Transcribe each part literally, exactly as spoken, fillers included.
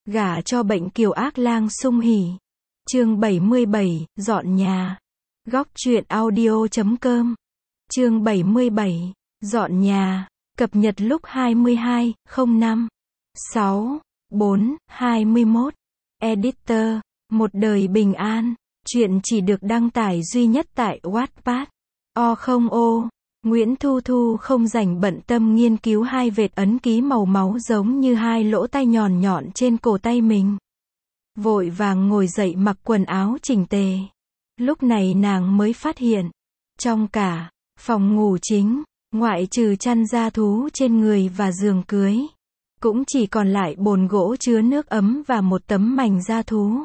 Gả cho bệnh kiều ác lang sung hỉ. Chương bảy mươi bảy, dọn nhà. Góc truyện audio chấm com. Chương bảy mươi bảy, dọn nhà. Cập nhật lúc hai mươi hai không năm sáu bốn hai mươi mốt. Editor, một đời bình an. Chuyện chỉ được đăng tải duy nhất tại Wattpad. O không ô. Nguyễn Thu Thu không rảnh bận tâm nghiên cứu hai vệt ấn ký màu máu giống như hai lỗ tai nhọn nhọn trên cổ tay mình. Vội vàng ngồi dậy mặc quần áo chỉnh tề. Lúc này nàng mới phát hiện, trong cả phòng ngủ chính, ngoại trừ chăn da thú trên người và giường cưới, cũng chỉ còn lại bồn gỗ chứa nước ấm và một tấm mành da thú.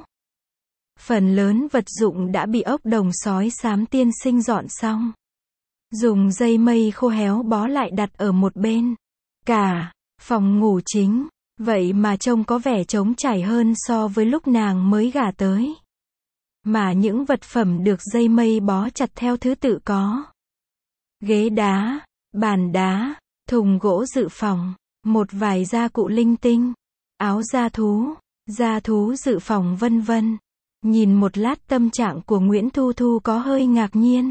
Phần lớn vật dụng đã bị ốc đồng sói xám tiên sinh dọn xong. Dùng dây mây khô héo bó lại đặt ở một bên. Cả phòng ngủ chính, vậy mà trông có vẻ trống trải hơn so với lúc nàng mới gả tới. Mà những vật phẩm được dây mây bó chặt theo thứ tự có: ghế đá, bàn đá, thùng gỗ dự phòng, một vài gia cụ linh tinh, áo da thú, da thú dự phòng vân vân. Nhìn một lát tâm trạng của Nguyễn Thu Thu có hơi ngạc nhiên.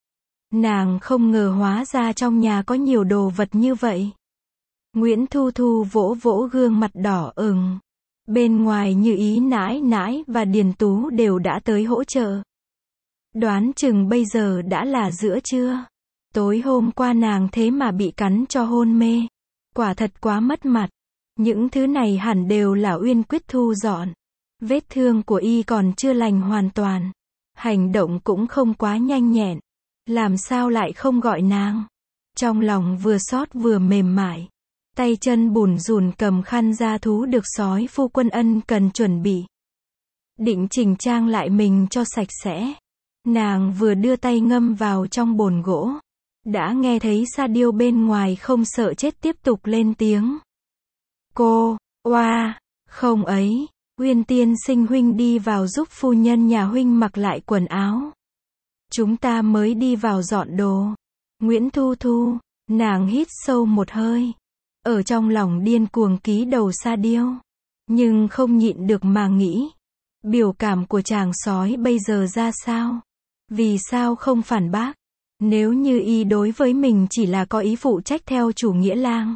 Nàng không ngờ hóa ra trong nhà có nhiều đồ vật như vậy. Nguyễn Thu Thu vỗ vỗ gương mặt đỏ ửng. Bên ngoài Như Ý nãi nãi và Điền Tú đều đã tới hỗ trợ. Đoán chừng bây giờ đã là giữa trưa. Tối hôm qua nàng thế mà bị cắn cho hôn mê. Quả thật quá mất mặt. Những thứ này hẳn đều là Uyên Quyết thu dọn. Vết thương của y còn chưa lành hoàn toàn. Hành động cũng không quá nhanh nhẹn. Làm sao lại không gọi nàng? Trong lòng vừa xót vừa mềm mại. Tay chân bùn rùn cầm khăn da thú được sói phu quân ân cần chuẩn bị. Định chỉnh trang lại mình cho sạch sẽ. Nàng vừa đưa tay ngâm vào trong bồn gỗ. Đã nghe thấy Sa Điêu bên ngoài không sợ chết tiếp tục lên tiếng. Cô, oa, không ấy, Uyên tiên sinh huynh đi vào giúp phu nhân nhà huynh mặc lại quần áo. Chúng ta mới đi vào dọn đồ. Nguyễn Thu Thu, nàng hít sâu một hơi. Ở trong lòng điên cuồng ký đầu Sa Điêu. Nhưng không nhịn được mà nghĩ. Biểu cảm của chàng sói bây giờ ra sao? Vì sao không phản bác? Nếu như y đối với mình chỉ là có ý phụ trách theo chủ nghĩa lang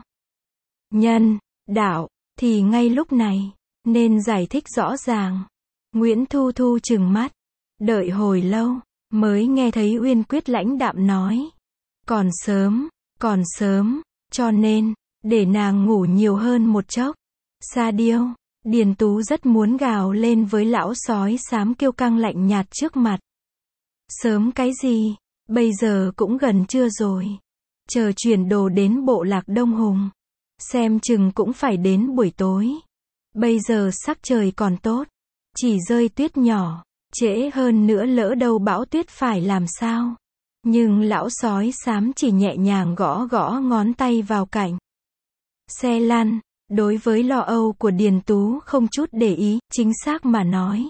nhân, đạo, thì ngay lúc này, nên giải thích rõ ràng. Nguyễn Thu Thu trừng mắt. Đợi hồi lâu, mới nghe thấy Uyên Quyết lãnh đạm nói. Còn sớm, còn sớm, cho nên, để nàng ngủ nhiều hơn một chốc. Sa Điêu, Điền Tú rất muốn gào lên với lão sói xám kiêu căng lạnh nhạt trước mặt. Sớm cái gì, bây giờ cũng gần trưa rồi. Chờ chuyển đồ đến bộ lạc Đông Hùng. Xem chừng cũng phải đến buổi tối. Bây giờ sắc trời còn tốt. Chỉ rơi tuyết nhỏ. Trễ hơn nữa lỡ đâu bão tuyết phải làm sao? Nhưng lão sói xám chỉ nhẹ nhàng gõ gõ ngón tay vào cạnh xe lăn. Đối với lo âu của Điền Tú không chút để ý, chính xác mà nói.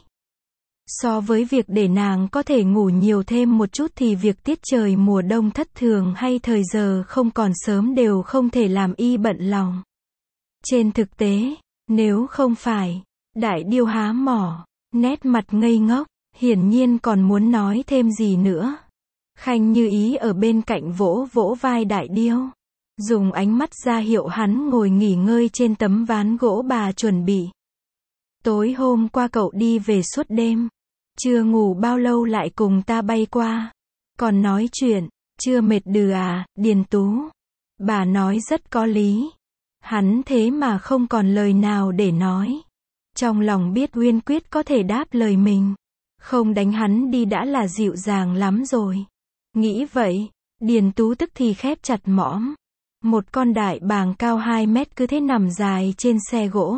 So với việc để nàng có thể ngủ nhiều thêm một chút thì việc tiết trời mùa đông thất thường hay thời giờ không còn sớm đều không thể làm y bận lòng. Trên thực tế, nếu không phải, Đại Điêu há mỏ, nét mặt ngây ngốc, hiển nhiên còn muốn nói thêm gì nữa. Khanh Như Ý ở bên cạnh vỗ vỗ vai Đại Điêu. Dùng ánh mắt ra hiệu hắn ngồi nghỉ ngơi trên tấm ván gỗ bà chuẩn bị. Tối hôm qua cậu đi về suốt đêm. Chưa ngủ bao lâu lại cùng ta bay qua. Còn nói chuyện, chưa mệt đừ à, Điền Tú. Bà nói rất có lý. Hắn thế mà không còn lời nào để nói. Trong lòng biết Uyên Quyết có thể đáp lời mình. Không đánh hắn đi đã là dịu dàng lắm rồi. Nghĩ vậy, Điền Tú tức thì khép chặt mõm. Một con đại bàng cao hai mét cứ thế nằm dài trên xe gỗ.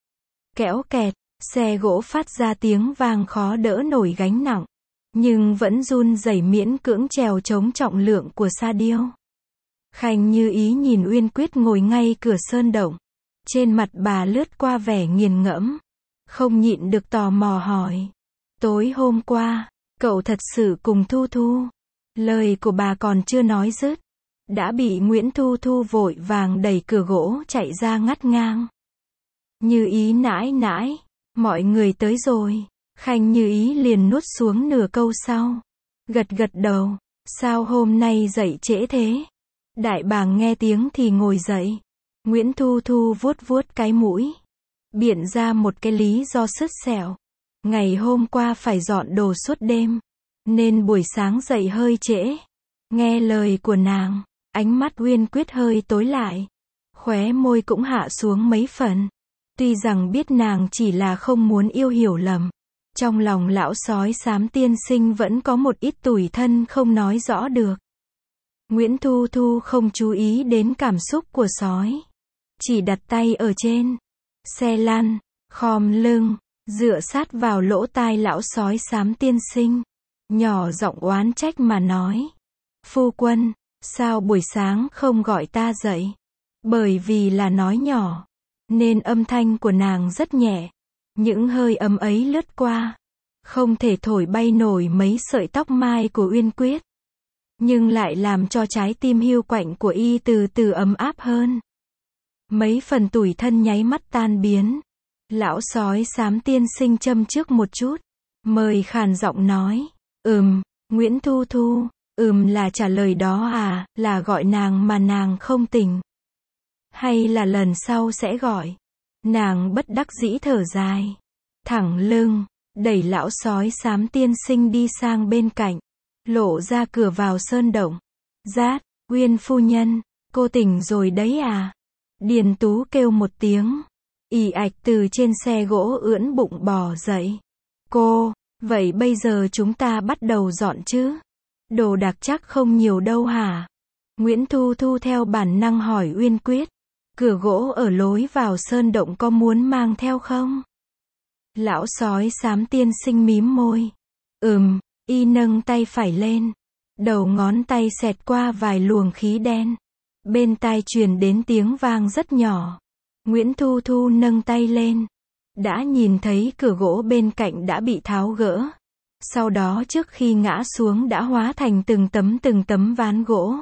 Kéo kẹt, xe gỗ phát ra tiếng vang khó đỡ nổi gánh nặng. Nhưng vẫn run rẩy miễn cưỡng trèo chống trọng lượng của Sa Điêu. Khanh Như Ý nhìn Uyên Quyết ngồi ngay cửa sơn động. Trên mặt bà lướt qua vẻ nghiền ngẫm. Không nhịn được tò mò hỏi. Tối hôm qua, cậu thật sự cùng Thu Thu? Lời của bà còn chưa nói dứt. Đã bị Nguyễn Thu Thu vội vàng đẩy cửa gỗ chạy ra ngắt ngang. Như Ý nãi nãi, mọi người tới rồi. Khanh Như Ý liền nuốt xuống nửa câu sau. Gật gật đầu, sao hôm nay dậy trễ thế? Đại bàng nghe tiếng thì ngồi dậy. Nguyễn Thu Thu vuốt vuốt cái mũi. Biện ra một cái lý do sứt sẹo. Ngày hôm qua phải dọn đồ suốt đêm. Nên buổi sáng dậy hơi trễ. Nghe lời của nàng, ánh mắt Uyên Quyết hơi tối lại. Khóe môi cũng hạ xuống mấy phần. Tuy rằng biết nàng chỉ là không muốn yêu hiểu lầm. Trong lòng lão sói xám tiên sinh vẫn có một ít tủi thân không nói rõ được. Nguyễn Thu Thu không chú ý đến cảm xúc của sói. Chỉ đặt tay ở trên xe lăn, khom lưng, dựa sát vào lỗ tai lão sói xám tiên sinh. Nhỏ giọng oán trách mà nói. Phu quân, sao buổi sáng không gọi ta dậy? Bởi vì là nói nhỏ, nên âm thanh của nàng rất nhẹ. Những hơi ấm ấy lướt qua, không thể thổi bay nổi mấy sợi tóc mai của Uyên Quyết. Nhưng lại làm cho trái tim hiu quạnh của y từ từ ấm áp hơn. Mấy phần tủi thân nháy mắt tan biến. Lão sói xám tiên sinh châm trước một chút. Mời khàn giọng nói. Ừm, Nguyễn Thu Thu. Ừm là trả lời đó à, là gọi nàng mà nàng không tỉnh. Hay là lần sau sẽ gọi. Nàng bất đắc dĩ thở dài. Thẳng lưng, đẩy lão sói xám tiên sinh đi sang bên cạnh. Lộ ra cửa vào sơn động. Rát, Uyên phu nhân, cô tỉnh rồi đấy à? Điền Tú kêu một tiếng. Ì ạch từ trên xe gỗ ưỡn bụng bò dậy. Cô, vậy bây giờ chúng ta bắt đầu dọn chứ? Đồ đạc chắc không nhiều đâu hả? Nguyễn Thu Thu theo bản năng hỏi Uyên Quyết. Cửa gỗ ở lối vào sơn động có muốn mang theo không? Lão sói xám tiên sinh mím môi. Ừm, y nâng tay phải lên. Đầu ngón tay xẹt qua vài luồng khí đen. Bên tai truyền đến tiếng vang rất nhỏ. Nguyễn Thu Thu nâng tay lên. Đã nhìn thấy cửa gỗ bên cạnh đã bị tháo gỡ. Sau đó trước khi ngã xuống đã hóa thành từng tấm từng tấm ván gỗ.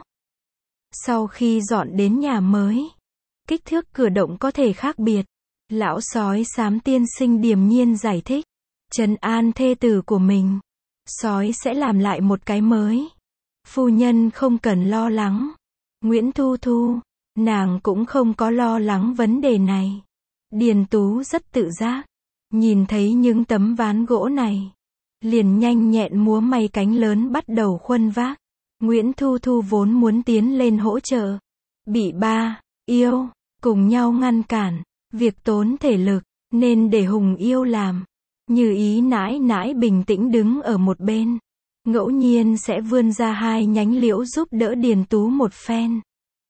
Sau khi dọn đến nhà mới, kích thước cửa động có thể khác biệt. Lão sói xám tiên sinh điềm nhiên giải thích. Trấn an thê tử của mình. Sói sẽ làm lại một cái mới. Phu nhân không cần lo lắng. Nguyễn Thu Thu, nàng cũng không có lo lắng vấn đề này. Điền Tú rất tự giác. Nhìn thấy những tấm ván gỗ này. Liền nhanh nhẹn múa may cánh lớn bắt đầu khuân vác. Nguyễn Thu Thu vốn muốn tiến lên hỗ trợ. Bị ba, yêu, cùng nhau ngăn cản. Việc tốn thể lực, nên để Hùng Yêu làm. Như Ý nãi nãi bình tĩnh đứng ở một bên. Ngẫu nhiên sẽ vươn ra hai nhánh liễu giúp đỡ Điền Tú một phen.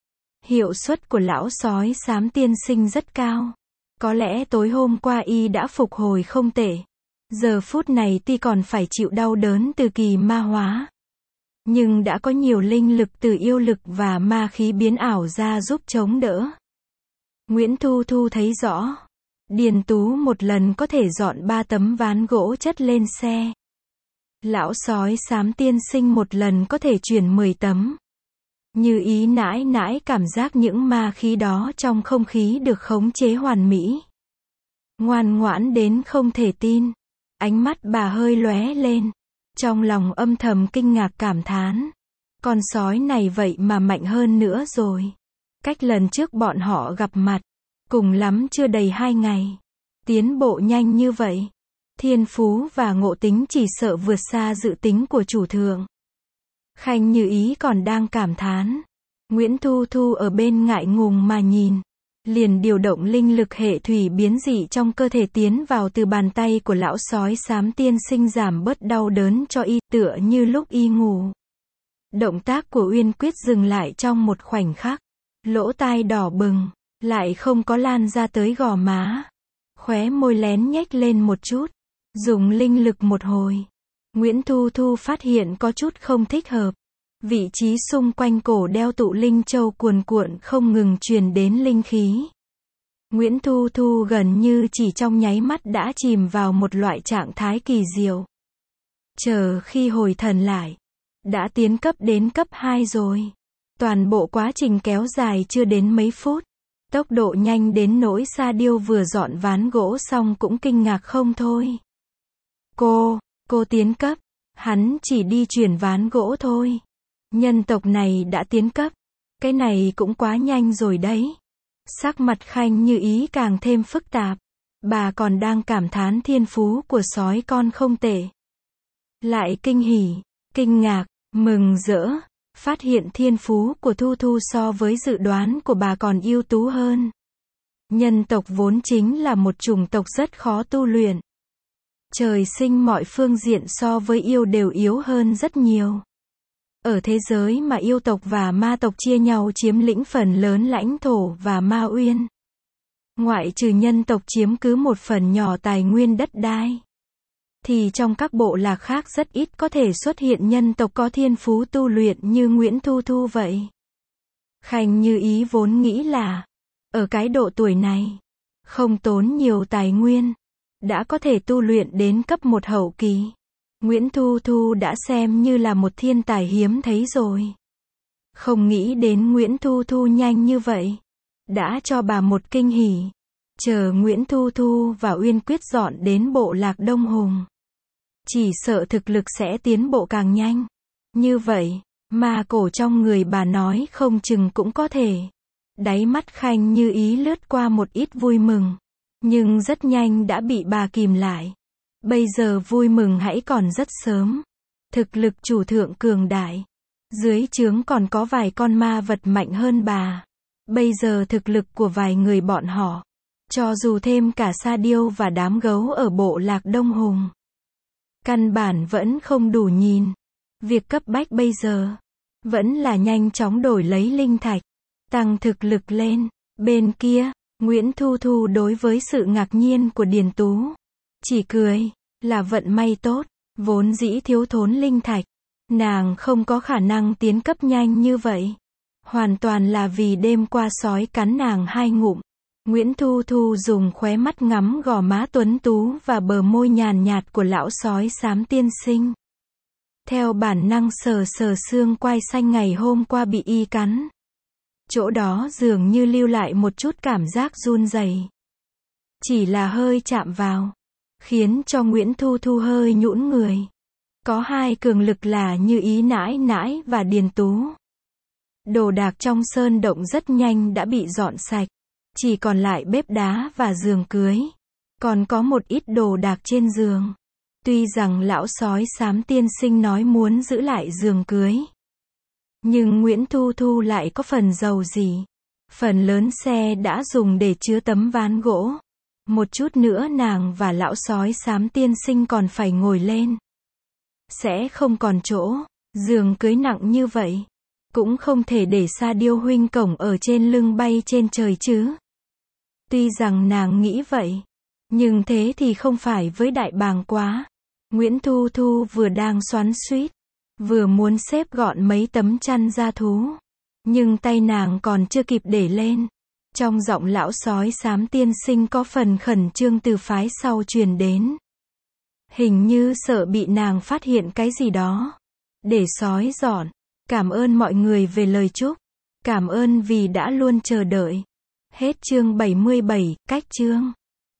Hiệu suất của lão sói xám tiên sinh rất cao. Có lẽ tối hôm qua y đã phục hồi không tệ. Giờ phút này tuy còn phải chịu đau đớn từ kỳ ma hóa. Nhưng đã có nhiều linh lực từ yêu lực và ma khí biến ảo ra giúp chống đỡ. Nguyễn Thu Thu thấy rõ. Điền Tú một lần có thể dọn ba tấm ván gỗ chất lên xe. Lão sói xám tiên sinh một lần có thể chuyển mười tấm. Như Ý nãi nãi cảm giác những ma khí đó trong không khí được khống chế hoàn mỹ. Ngoan ngoãn đến không thể tin. Ánh mắt bà hơi lóe lên. Trong lòng âm thầm kinh ngạc cảm thán. Con sói này vậy mà mạnh hơn nữa rồi. Cách lần trước bọn họ gặp mặt, cùng lắm chưa đầy hai ngày. Tiến bộ nhanh như vậy. Thiên phú và ngộ tính chỉ sợ vượt xa dự tính của chủ thượng. Khanh Như Ý còn đang cảm thán. Nguyễn Thu Thu ở bên ngại ngùng mà nhìn. Liền điều động linh lực hệ thủy biến dị trong cơ thể tiến vào từ bàn tay của lão sói xám tiên sinh giảm bớt đau đớn cho y tựa như lúc y ngủ. Động tác của Uyên Quyết dừng lại trong một khoảnh khắc. Lỗ tai đỏ bừng, lại không có lan ra tới gò má. Khóe môi lén nhếch lên một chút. Dùng linh lực một hồi. Nguyễn Thu Thu phát hiện có chút không thích hợp. Vị trí xung quanh cổ đeo tụ linh châu cuồn cuộn không ngừng truyền đến linh khí. Nguyễn Thu Thu gần như chỉ trong nháy mắt đã chìm vào một loại trạng thái kỳ diệu. Chờ khi hồi thần lại, đã tiến cấp đến cấp hai rồi. Toàn bộ quá trình kéo dài chưa đến mấy phút. Tốc độ nhanh đến nỗi Sa Diêu vừa dọn ván gỗ xong cũng kinh ngạc không thôi. Cô, cô tiến cấp. Hắn chỉ đi chuyển ván gỗ thôi. Nhân tộc này đã tiến cấp. Cái này cũng quá nhanh rồi đấy. Sắc mặt Khanh Như Ý càng thêm phức tạp. Bà còn đang cảm thán thiên phú của sói con không tệ. Lại kinh hỉ, kinh ngạc, mừng rỡ. Phát hiện thiên phú của Thu Thu so với dự đoán của bà còn ưu tú hơn. Nhân tộc vốn chính là một chủng tộc rất khó tu luyện. Trời sinh mọi phương diện so với yêu đều yếu hơn rất nhiều. Ở thế giới mà yêu tộc và ma tộc chia nhau chiếm lĩnh phần lớn lãnh thổ và ma uyên. Ngoại trừ nhân tộc chiếm cứ một phần nhỏ tài nguyên đất đai. Thì trong các bộ lạc khác rất ít có thể xuất hiện nhân tộc có thiên phú tu luyện như Nguyễn Thu Thu vậy. Khanh Như Ý vốn nghĩ là, ở cái độ tuổi này, không tốn nhiều tài nguyên, đã có thể tu luyện đến cấp một hậu kỳ. Nguyễn Thu Thu đã xem như là một thiên tài hiếm thấy rồi. Không nghĩ đến Nguyễn Thu Thu nhanh như vậy. Đã cho bà một kinh hỉ. Chờ Nguyễn Thu Thu và Uyên Quyết dọn đến bộ lạc Đông Hùng. Chỉ sợ thực lực sẽ tiến bộ càng nhanh. Như vậy, ma cổ trong người bà nói không chừng cũng có thể. Đáy mắt Khanh Như Ý lướt qua một ít vui mừng. Nhưng rất nhanh đã bị bà kìm lại. Bây giờ vui mừng hãy còn rất sớm. Thực lực chủ thượng cường đại. Dưới trướng còn có vài con ma vật mạnh hơn bà. Bây giờ thực lực của vài người bọn họ, cho dù thêm cả Sa Diêu và đám gấu ở bộ lạc Đông Hùng, căn bản vẫn không đủ nhìn. Việc cấp bách bây giờ, vẫn là nhanh chóng đổi lấy linh thạch, tăng thực lực lên. Bên kia, Nguyễn Thu Thu đối với sự ngạc nhiên của Điền Tú, chỉ cười, là vận may tốt, vốn dĩ thiếu thốn linh thạch. Nàng không có khả năng tiến cấp nhanh như vậy. Hoàn toàn là vì đêm qua sói cắn nàng hai ngụm. Nguyễn Thu Thu dùng khóe mắt ngắm gò má tuấn tú và bờ môi nhàn nhạt của lão sói xám tiên sinh. Theo bản năng sờ sờ xương quai xanh ngày hôm qua bị y cắn. Chỗ đó dường như lưu lại một chút cảm giác run rẩy. Chỉ là hơi chạm vào, khiến cho Nguyễn Thu Thu hơi nhũn người. Có hai cường lực là Như Ý nãi nãi và Điền Tú. Đồ đạc trong sơn động rất nhanh đã bị dọn sạch. Chỉ còn lại bếp đá và giường cưới. Còn có một ít đồ đạc trên giường. Tuy rằng lão sói xám tiên sinh nói muốn giữ lại giường cưới. Nhưng Nguyễn Thu Thu lại có phần giàu gì. Phần lớn xe đã dùng để chứa tấm ván gỗ. Một chút nữa nàng và lão sói xám tiên sinh còn phải ngồi lên. Sẽ không còn chỗ. Giường cưới nặng như vậy. Cũng không thể để Sa Diêu huynh cổng ở trên lưng bay trên trời chứ. Tuy rằng nàng nghĩ vậy. Nhưng thế thì không phải với đại bàng quá. Nguyễn Thu Thu vừa đang xoắn xuýt. Vừa muốn xếp gọn mấy tấm chăn da thú. Nhưng tay nàng còn chưa kịp để lên. Trong giọng lão sói xám tiên sinh có phần khẩn trương từ phái sau truyền đến. Hình như sợ bị nàng phát hiện cái gì đó. Để sói dọn. Cảm ơn mọi người về lời chúc. Cảm ơn vì đã luôn chờ đợi. Hết chương bảy mươi bảy, cách chương.